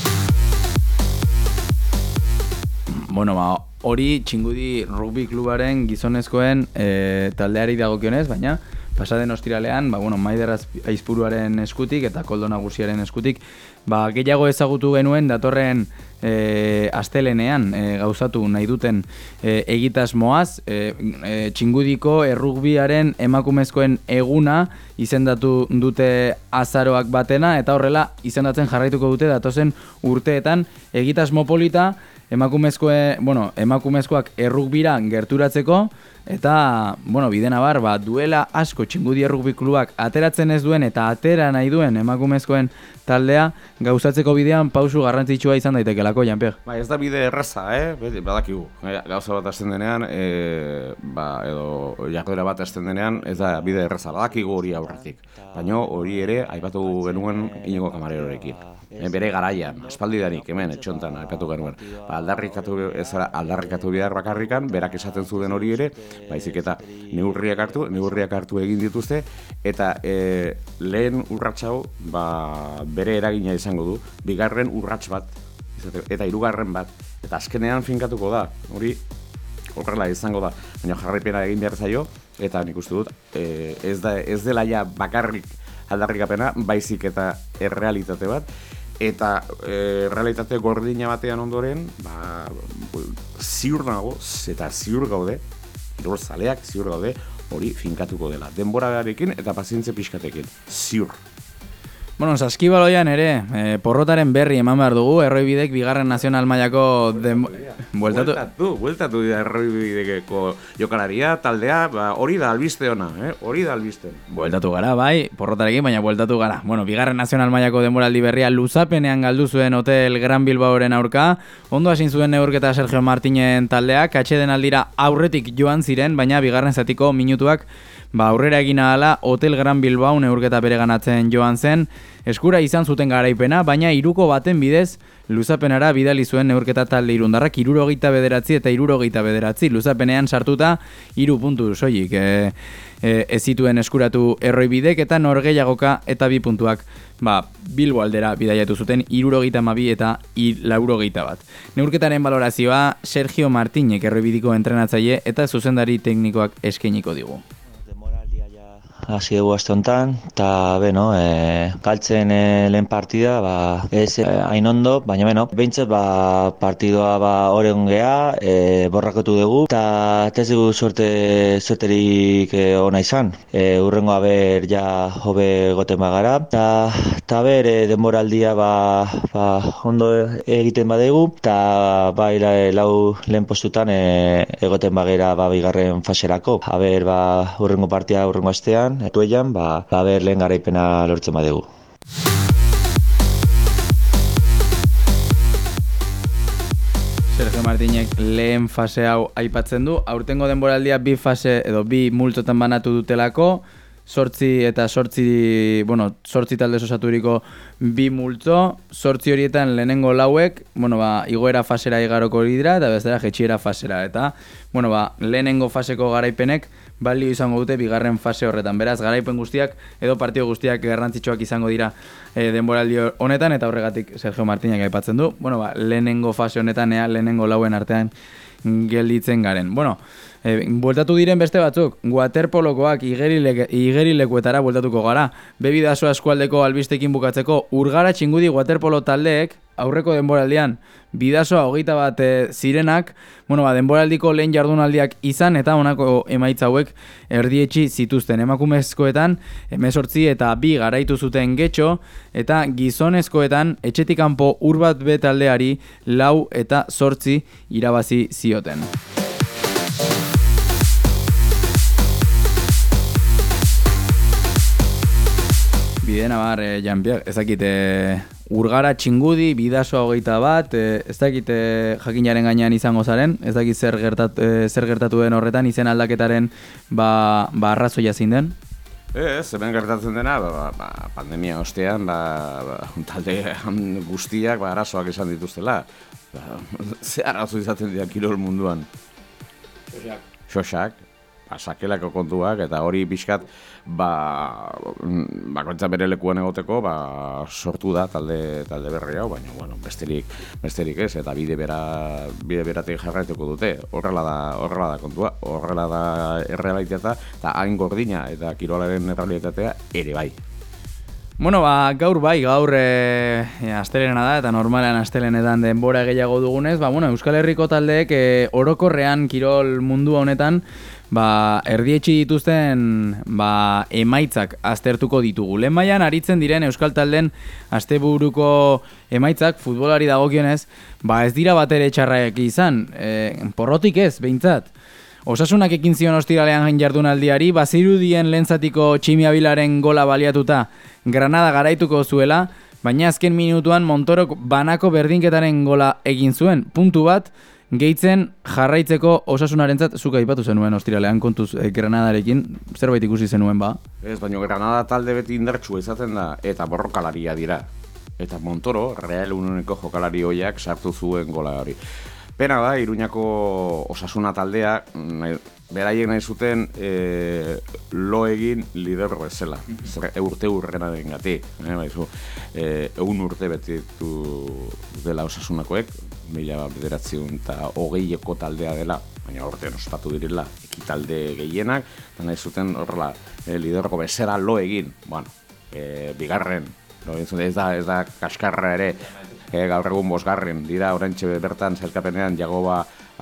Bueno, ba, hori Txingudi Rugby Klubaren gizonezkoen e, taldeari dagokionez, baina pasaden ostiralean, ba, bueno, Maider Aizpuruaren eskutik eta Koldo Nagusiaren eskutik, ba, gehiago ezagutu genuen datorren e, astelenean e, gauzatu nahi duten e, egitasmoaz, e, e, Txingudiko errugbiaren emakumezkoen eguna izendatu dute azaroak batena, eta horrela izendatzen jarraituko dute datozen urteetan egitasmo polita, Emakumezkoe, bueno, emakumezkoak errugbira gerturatzeko, eta, bueno, bidena bar, ba, duela asko Txingudi Rugby Klubak ateratzen ez duen eta atera nahi duen emakumezkoen taldea gauzatzeko bidean pausu garrantzitsua izan daitekelako, Janper. Ba, ez da bide erraza, eh? Badakigu. Gauza bat hasten denean, e, ba, edo jarduera bat hasten denean, ez da bide erraza. Badakigu hori aurretik. Baina hori ere, aipatu genuen Inigo Kamarerorekin. E, bere garaian, aspaldidanik, hemen, etxontan, aipatu genuen. Ba, aldarrikatu, ez aldarrikatu bidar bakarrikan, berak esaten zuen hori ere, baizik eta neurriak hartu, neurriak hartu egin dituzte, eta e, lehen urrats hau, ba, bere eragina izango du, bigarren urrats bat, eta hirugarren bat, eta azkenean finkatuko da, hori horrela izango da, baina jarraipena egin behar zaio, eta nik uste dut, e, ez, da, ez dela ja bakarrik aldarrikapena, baizik eta errealitate bat, eta e, realitate gordina batean ondoren, ba, ziur nago, eta ziur gaude, kirol zaleak ziur gaude, hori finkatuko dela. Denborarekin eta pazientzia pixkatekin. Ziur. Bueno, Saskibaloian ere, eh, porrotaren berri eman behar dugu, Erroibidek bigarren nazional mailako den... bueltatu. Bueltatu, bueltatu da Erroibideko jokalaria, taldea, ba, hori da albiste ona, eh? Hori da albiste. Bueltatu gara, bai, porrotarekin, baina bueltatu gara. Bueno, bigarren nazional mailako denboraldi berria luzapenean galdu zuen Hotel Gran Bilbaoren aurka, ondo hasin zuen neurketa Sergio Martinen taldeak, atxeden aldira aurretik joan ziren, baina bigarren zatiko minutuak ba, aurrera egin ahala Hotel Gran Bilbao neurketa bereganatzen joan zen, eskura izan zuten garaipena, baina hiruko baten bidez luzapenara bidali zuen neurketa talde irundarrak hirurogeita bederatzi eta hirurogeita bederatzi luzapenean sartuta hiru puntu soilik e, e, ez zituen eskuratu erroi bidek eta norgehiagoka eta bi puntuak ba, Bilbo aldera bidaiatu zuten hirurogeita hamabi eta laurogeita bat. Neurketaren balorazioa Sergio Martinek erroi bidiko entrenatzaile eta zuzendari teknikoak eskainiko digu. Hasi dugu aste honetan, eta beno, e, galtzen e, lehen partida, ba, ez e, hain ondo, baina beno, behintzat ba, partidua ba, oregon geha, e, borrakotu dugu, eta ez dugu suerte, suerterik e, ona izan. E, urrengo haber ja hobe goten bagara, eta ber e, denboraldia ba, ba, ondo egiten badegu, eta bai lau lehen postutan e, egoten bagera ba, bigarren faserako. Haber ba, urrengo partida urrengo astean, etuean, ba, ba ber lehen garaipena lortzen badegu. Sergio Martinek lehen fase hau aipatzen du. Aurtengo denboraldia bi fase edo bi multzotan banatu dutelako, sortzi eta sortzi, bueno, sortzi talde osaturiko bi multzo, sortzi horietan lehenengo lauek, bueno, ba, igoera fasera igaroko dira eta bestera jetxiera fasera, eta, bueno, ba, lehenengo faseko garaipenek balio izango dute bigarren fase horretan. Beraz, garaipen guztiak edo partio guztiak garrantzitsuak izango dira e, denboraldi honetan, eta horregatik Sergio Martinek aipatzen du. Bueno, ba, lehenengo fase honetan, ea, lehenengo lauen artean gelditzen garen. Bueno, e, bueltatu diren beste batzuk, waterpolokoak igerileke, igerilekuetara bueltatuko gara. Bebidaso eskualdeko albistekin bukatzeko, Urgara Txingudi waterpolo taldeek aurreko denboraldian bidasoa hogeita bat e, zirenak, bueno, ba, denboraldiko lehen jardunaldiak izan eta honako emaitza hauek erdietsi zituzten. Emakumezkoetan hemezortzi eta bi garaitu zuten Getxo, eta gizonezkoetan etxetik kanpo ur bat be taldeari lau eta zortzi irabazi zioten. Bidena bar, eh, Jean-Pierre, ezakite Urgara Txingudi, bidasoa hogeita bat, eh, ez dakite jakinaren gainean izango zaren, ez dakit zer gertatu, eh, zer gertatu den horretan, izen aldaketaren ba, ba arrazoia zein den? Ez, hemen gertatzen dena, ba, ba, ba, pandemia ostean, ba, ba, talde guztiak ba, arazoak izan dituztela. Ba, ze arazo izaten dira kirol munduan? Xosak. Xosak. Sakelako kontuak, eta hori pixkat ba, bakoitza bere lekuan egoteko ba, sortu da talde, talde berri hau, baina bueno, besterik, besterik ez, eta bide bera, bide beratik jarraituko dute. Horrela da, horrela da kontua, horrela da errealitatea, eta hain gordina eta kirolaren errealitatea ere bai. Bueno, ba, gaur bai, gaur e, e, astelena da, eta normalean astelenetan denbora gehiago dugunez, ba, bueno, Euskal Herriko taldeek e, orokorrean kirol mundu honetan ba, erdietxi dituzten ba, emaitzak aztertuko ditugu. Lehen mailan aritzen diren Euskal Taldeen asteburuko emaitzak futbolari dagokionez, ba, ez dira batere txarrak izan, e, porrotik ez, behintzat. Osasunak ekin zion ostiralean jardunaldiari, bazirudien lehentzatiko Tximi Abilaren gola baliatuta Granada garaituko zuela, baina azken minutuan Montorok banako berdinketaren gola egin zuen. Puntu bat, gehitzen jarraitzeko Osasunarentzat zuka aipatu zenuen ostiralean kontuz eh, Granadarekin, zerbait ikusi zenuen ba? Ez, baina Granada talde beti indartsua izaten da, eta borrokalaria dira. Eta Montoro, Real Unioneko jokalari hoiak sartu zuen gola hori. Pena da, Iruñako Osasuna taldea, nahi, beraiek nahi zuten e, lo egin lider bezala, urte urrenaren gati. Eh, baizu, e, egun urte betitu dela Osasunakoek, mila bederatziun eta hogeieko taldea dela, baina horrean ospatu direla ekitalde gehienak, eta nahi zuten horrela e, liderroko bezala lo egin. Bueno, e, bigarren, lo egin zuten, ez da, ez da kaskarra ere, E, gaur egun bosgarren dira oraintxe bertan zelkapenean Jagoba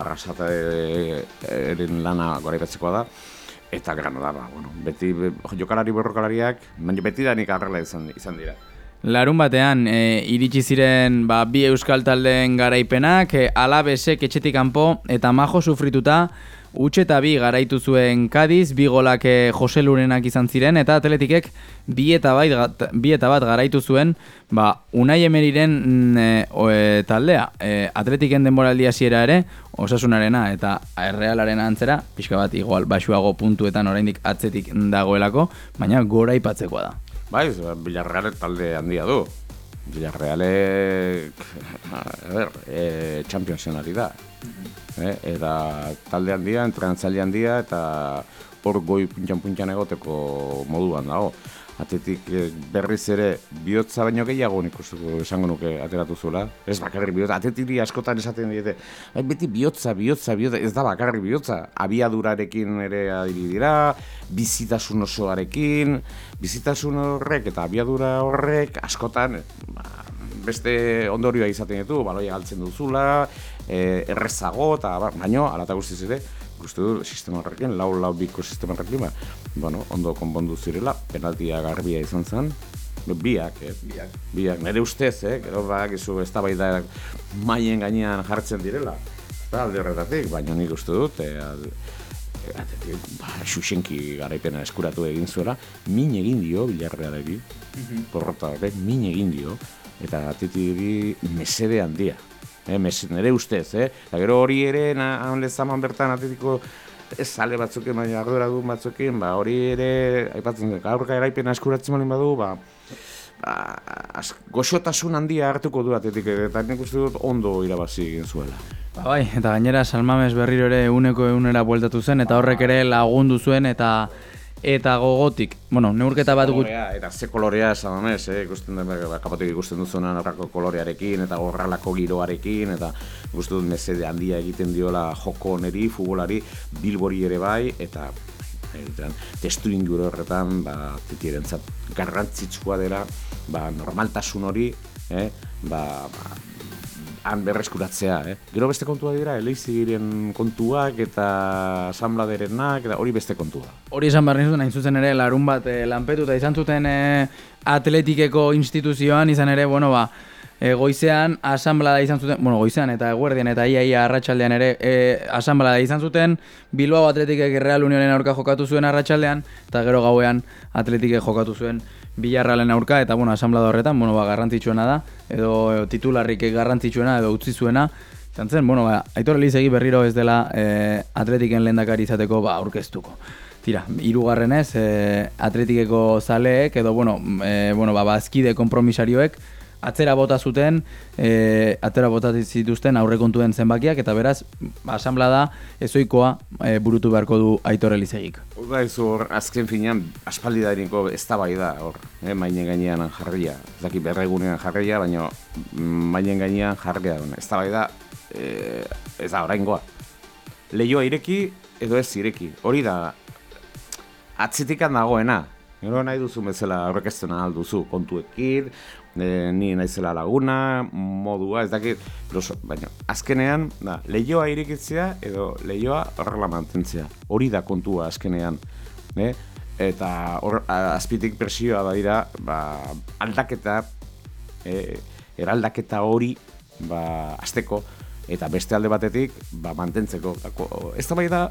Arrasataren lana goraipatzeko da, eta Granada da, bueno, beti jokalari borrokalariak, baina beti danik arrela izan, izan dira. Larun batean e, iritsi ziren ba, bi euskal taldeen garaipenak, e, Alabesek etxetik kanpo eta Majo sufrituta, Utxe eta bi garaitu zuen Kadiz, bi golak Jose Lurenak izan ziren, eta Atletikek bi eta, bat, bi eta bat garaitu zuen ba, Unai Emeriren e, o, e, taldea. E, Atletiken denboraldi hasiera ere Osasunarena eta Realaren antzera, pixka bat igual baxuago puntuetan oraindik atzetik dagoelako, baina gora ipatzekoa da. Bai, Villarreal talde handia du. Villarrealek, a ber, e, Championsen ari da. E, eta talde handia, entrenatzaile handia, eta hor goi puntxan-puntxan egoteko moduan dago. Atetik berriz ere bihotza baino gehiago nik esango nuke ateratu zuela. Ez bakarrik bihotza, atetiri askotan esaten diete, beti bihotza, bihotza, bihotza, ez da bakarrik bihotza. Abiadurarekin ere adibide dira, bizitasun osoarekin, bizitasun horrek eta abiadura horrek askotan ba, beste ondorioa izaten ditu, baloia galtzen duzula, e, errezago, eta baino, alata guztiz ere, uste du, sistema horrekin, lau-lau biko sistema horrekin, ba, bueno, ondo konpondu zirela, penaltia garbia izan zen, biak, eh? biak, biak, nire ustez, eh? Gero badakizu eztabaida maien gainean jartzen direla, eta alde horretatik, baina nik uste dut, e, atetik, ba, Xuxenki garaipena eskuratu egin zuela, min egin dio, Villarrealekin, mm-hmm. porrota horrek, min egin dio, eta atetik mesede handia. Eh, nire ustez, eh? Eta gero hori ere, han lezaman bertan atetiko sale batzuken, baina ardura du batzuken, ba, hori ere, aipatzen, aurka eraipena eskuratzen malin badu, ba, ba, goxotasun handia hartuko du atetik, eta nik uste dut ondo irabazi egin zuela. Ba, bai, eta gainera Salmames berriro ere eguneko egunera bueltatu zen, eta horrek ere lagundu zuen, eta eta gogotik, bueno, neurketa bat gut... Eta ze kolorea Salmames, eh? Ikusten da, kapatik ikusten duzunan aurrako kolorearekin, eta gorralako giroarekin, eta ikusten dut mesede handia egiten diola joko oneri, futbolari, Bilbori ere bai, eta testu inguru horretan, ba, titierentzat garrantzitsua dela, ba, normaltasun hori, eh? ba, ba, han berreskuratzea, eh? Gero beste kontua dira, Eleizigiren kontuak eta asanbladerenak, eta hori beste kontua. Hori esan behar nizuten, hain zuzen ere, larun bat eh, lanpetuta izan zuten eh, atletikeko instituzioan, izan ere, bueno, ba, eh, goizean asanblada izan zuten, bueno, goizean eta eguerdian eta iaia arratsaldean ere eh, asanblada izan zuten, Bilbao Atletikek Real Unionen aurka jokatu zuen arratsaldean, eta gero gauean Atletikek jokatu zuen Villarrealen aurka, eta bueno, asanblada horretan, bueno, ba, garrantzitsuena da, edo titularrik garrantzitsuena, edo utzi zuena, izan zen, bueno, ba, Aitor Elizegi berriro ez dela e, Atletiken lehendakari izateko, ba, aurkeztuko. Tira, hirugarrenez, e, Atletikeko zaleek, edo, bueno, e, bueno, ba, bazkide konpromisarioek, atzera bota zuten, e, atzera bota zituzten aurrekontuen zenbakiak, eta beraz, asanblada ezoikoa e, burutu beharko du Aitor Elizegik. Hora ez hor, azken finean, aspaldi darinko eztabaida hor, eh, mainen gainean jarria. Ez daki berregunean jarria, baina mainen gainean jarria. Eztabaida eh, ez da oraingoa. Leioa ireki edo ez ireki. Hori da, atzitikan dagoena. Gero nahi duzu bezala aurrekezten ahal duzu kontuekin, e, ni naizela laguna, modua, ez dakit, baina azkenean, da, leioa irekitzea edo leioa horrela mantentzea. Hori da kontua azkenean. E? Eta hor, azpitik presioa badira, ba, aldaketa, e, eraldaketa hori, ba, azteko, eta beste alde batetik, ba, mantentzeko. Ez da bai da,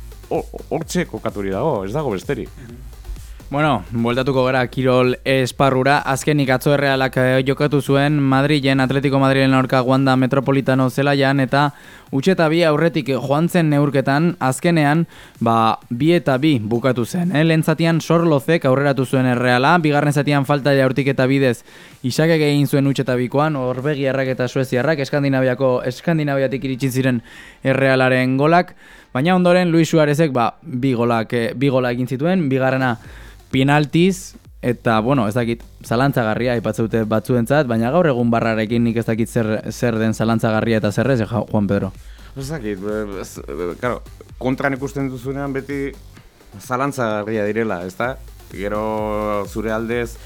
hortxe kokaturi dago, ez dago besterik. Bueno, bueltatuko gara Kirol esparrura. Azkenik atzo Errealak jokatu zuen Madrilen, Atletico Madrilen aurka Wanda Metropolitano zelaian, eta utxe eta bi aurretik joan zen neurketan, azkenean, ba, bi eta bi bukatu zen. Eh? Lehen zatian Sorlozek aurreratu zuen Erreala, bigarren zatian falta jaurtik eta bidez Isakek egin zuen utxe eta bikoan, Norvegiarrak eta Sueziarrak, Eskandinaviako, Eskandinaviatik iritsi ziren Errealaren golak, baina ondoren Luis Suarezek ba, bi golak, bi gola egin zituen, bigarrena penaltiz, eta, bueno, ez dakit, zalantzagarria aipatzeute batzuentzat, baina gaur egun barrarekin nik ez dakit zer, zer den zalantzagarria eta zerrez, Juan Pedro. Ez dakit, ez, claro, kontran ikusten duzunean beti zalantzagarria direla, ez da? Gero zure aldez,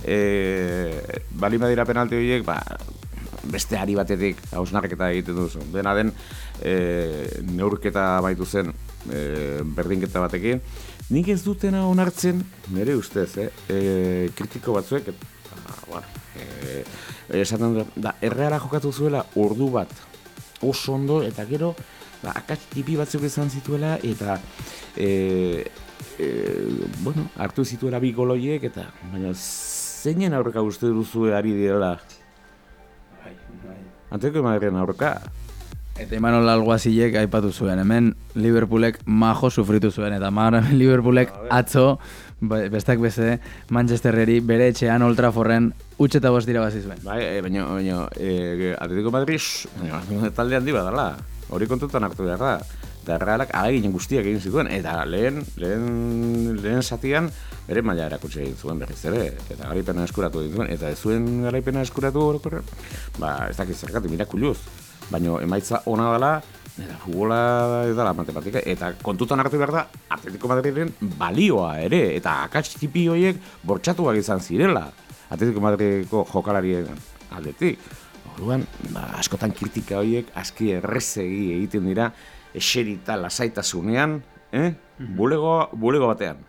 e, bali badira penalti horiek, ba, beste ari batetik hausnarketa egiten duzu. Dena den, e, neurketa baitu zen e, berdinketa batekin, nik ez dutena onartzen, nire ustez, eh? E, kritiko batzuek, eta, bueno, e, esaten da, da, Erreala jokatu zuela ordu bat oso ondo, eta gero, ba, akats tipi batzuk izan zituela, eta, e, e, bueno, hartu zituela bi goloiek, eta, baina, zeinen aurreka uste duzu ari direla? Bai, bai. Atletico Madrilen aurreka? Eta Imanol Alguazilek aipatu zuen, hemen Liverpoolek majo sufritu zuen, eta mar Liverpoolek atzo, bestak beste, Manchesterreri bere etxean Old Trafforden utz eta bost irabazi zuen. Bai, e, baina, baina, e, Atletico Madrid, talde handi badala, hori kontutan hartu behar da. Eta Realak ahalegin guztiak egin zituen, eta lehen, lehen, lehen zatian bere maila erakutsi egin zuen berriz ere, eta garaipena eskuratu egin zuen, eta ez zuen garaipena eskuratu orokorrean, ba, ez dakit zergatik mirakuluz. Baina emaitza ona dela, eta futbola ez dela matematika, eta kontutan hartu behar da, Atletico Madriden balioa ere, eta akats tipi horiek bortxatuak izan zirela, Atletico Madrideko jokalarien aldetik. Orduan, ba, askotan kritika horiek aski errezegi egiten dira, eserita lasaitasunean, eh? bulego, bulego batean.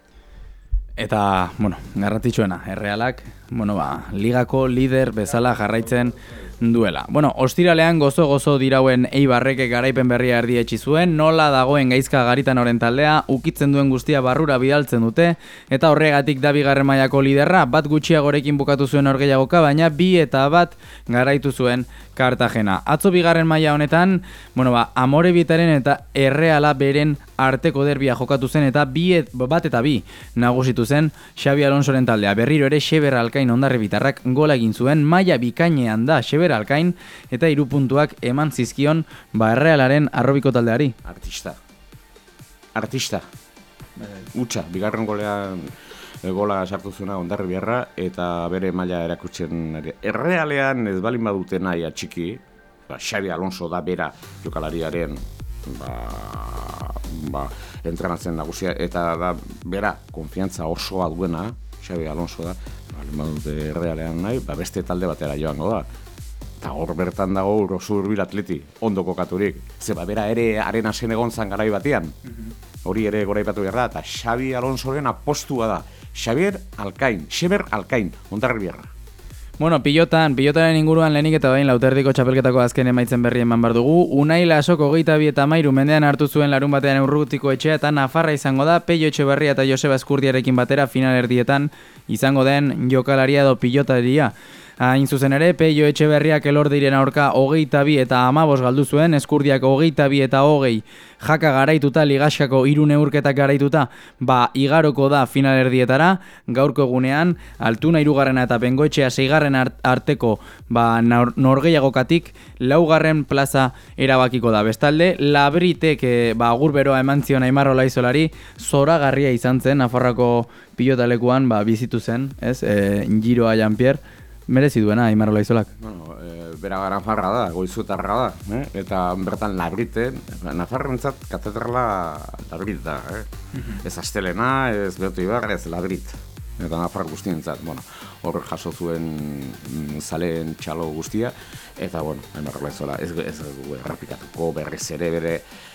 Eta, bueno, garrantzitsuena, Errealak, bueno, ba, ligako lider bezala jarraitzen duela. Bueno, ostiralean gozo-gozo dirauen Eibarrek garaipen berria erdietsi zuen, nola dagoen Gaizka Garitanoren taldea, ukitzen duen guztia barrura bidaltzen dute, eta horregatik da bigarren mailako liderra, bat gutxiagorekin bukatu zuen orgeiagoka, baina bi eta bat garaitu zuen Kartagena. Atzo bigarren maila honetan, bueno, ba, Amorebitaren eta Erreala beren arteko derbia jokatu zen, eta bi et, bat eta bi nagusitu zen Xabi Alonsoren taldea. Berriro ere Xeber Alkain Hondarribitarrak gola egin zuen, maila bikainean da Xeber Alkain, eta hiru puntuak eman zizkion ba Errealaren arrobiko taldeari. Artista. Artista. Utsa, bigarren golean gola sartu zuena Hondarribiarra, eta bere maila erakutzen Errealean ez balin badute nahi atxiki, ba, Xabi Alonso da bera jokalariaren ba, ba, entrenatzen nagusia, eta da bera konfiantza osoa duena, Xabi Alonso da, balin badute Errealean nahi, ba, beste talde batera joango da. Eta hor bertan dago Rosu Urbil Atleti, ondo kokaturik. Ze ba, bera ere arena zen egon zan garai batean. Hori ere goraipatu behar da, eta Xabi Alonsoren apostua da. Xabier Alkain, Xeber Alkain, Hondarribiarra. Bueno, pilotan, pilotaren inguruan lehenik eta bain lauterdiko txapelketako azken emaitzen berri eman bar dugu. Unai Lasok hogeita bi eta hamairu mendean hartu zuen larun batean Urrutiko etxea eta Nafarra izango da, Pello Etxeberria eta Joseba Eskurdiarekin batera finalerdietan izango den jokalaria edo pilotaria. Hain zuzen ere, Pello Etxeberriak Elordiren aurka hogeita bi eta hamabos galdu zuen, Eskurdiak hogeita bi eta hogei jaka garaituta, Ligaxkako hiru neurketak garaituta, ba igaroko da finalerdietara, gaurko egunean, Altuna hirugarrena eta Bengoetxea seigarren arteko ba norgehiagokatik laugarren plaza erabakiko da. Bestalde, Labritek e, ba agur beroa eman zion Aimar Olaizolari, zoragarria izan zen, Nafarrako pilotalekuan ba bizitu zen, ez? E, Giroa Jean-Pierre, merezi duena Aimar Olaizolak. Bueno, e, bera Nafarra da, goizuetarra da, eh? Eta bertan Labriten, Nafarrentzat katedrala Labrit da, eh? Ez Astelena, ez Beoto Ibar, ez Labrit. Eta Nafar guztientzat, bueno, hor jaso zuen mm, zaleen txalo guztia, eta, bueno, Aimar Olaizola, ez, ez du errapikatuko berriz ere bere,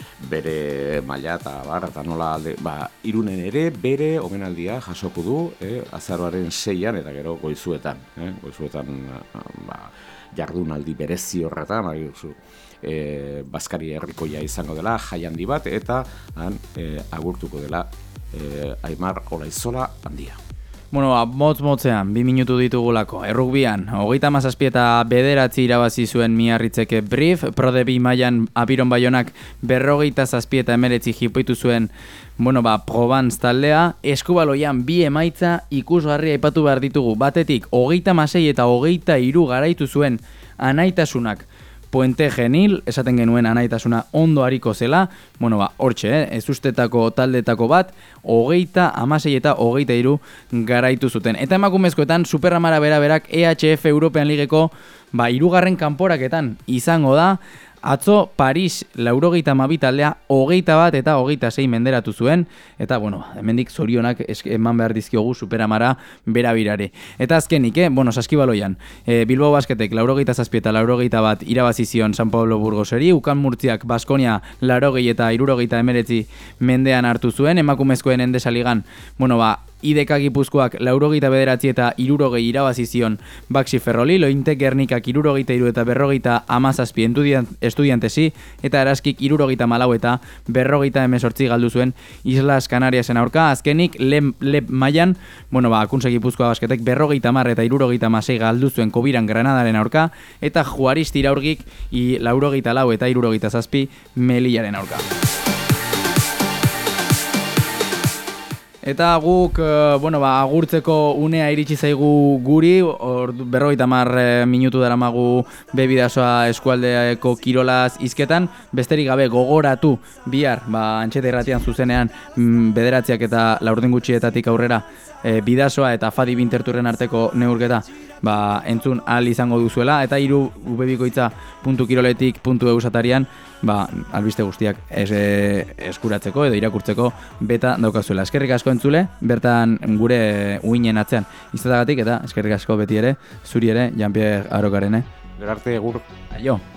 bere maila eta bar, eta nola alde, ba, Irunen ere bere omenaldia jasoko du, eh, azaroaren seian, eta gero goizuetan, eh, goizuetan, ba, jardunaldi berezi horretan, ari duzu, e, Baskari herrikoia izango dela, jai handi bat, eta han, e, agurtuko dela e, Aimar Olaizola handia. Bueno, motz-motzean, bi minutu ditugulako. Errugbian, hogeita hamazazpi eta bederatzi irabazi zuen Miarritzeke Brief, Prode bi mailan Abiron Baionak berrogeita zazpi eta emeretzi jipoitu zuen, bueno, ba, Provence taldea. Eskubaloian bi emaitza ikusgarria aipatu behar ditugu. Batetik, hogeita hamasei eta hogeita hiru garaitu zuen Anaitasunak. Puente Genil, esaten genuen anaitasuna ondo hariko zela, bueno ba, hortxe, eh? Ez ustetako taldetako bat, hogeita hamasei eta hogeita hiru garaitu zuten. Eta emakumezkoetan, Superamara bera-berak E H F European Ligeko, ba, hirugarren kanporaketan izango da, atzo Paris laurogeita hamabi taldea hogeita bat eta hogeita sei menderatu zuen, eta bueno, hemendik zorionak eman behar dizkiogu Superamara berabirare. Eta azkenik, eh? bueno, saskibaloian, e, Bilbao Basketek laurogeita zazpi eta laurogeita bat irabazi zion San Pablo Burgoseri, Ukan Murtziak Baskonia laurogei eta hirurogeita emeretzi mendean hartu zuen, emakumezkoen Endesa Ligan, bueno ba, I D K Gipuzkoak laurogeita bederatzi eta hirurogei irabazi zion Baxi Ferroli, Lointe Gernikak hirurogeita hiru eta berrogeita hamazazpi estudiantesi, eta Araskik hirurogeita malau eta berrogeita hemezortzi galdu zuen Islas Canariasen aurka. Azkenik, Lep mailan, bueno, ba, Akunse Gipuzkoa basketek berrogeita hamar eta hirurogeita hamasei galdu zuen Kobiran Granadaren aurka, eta Juaristi Iraurgik i laurogeita lau eta hirurogeita zazpi Melillaren aurka. Eta guk, bueno, ba, agurtzeko unea iritsi zaigu guri, or, berrogeita hamar minutu daramagu Bebidasoa eskualdeko kirolaz hizketan, besterik gabe gogoratu bihar, ba, Antxeta Irratian zuzenean bederatziak eta laurden gutxietatik aurrera e, Bidasoa eta Fadi Binterturren arteko neurketa ba, entzun ahal izango duzuela, eta hiru ubebikoitza puntu kiroletik puntu eusatarian ba, albiste guztiak ez, e, eskuratzeko edo irakurtzeko beta daukazuela. Eskerrik asko entzule, bertan gure uinen atzean izatagatik, eta eskerrik asko beti ere, zuri ere, Jean-Pierre Arokarene. Gerarte egur. Aio.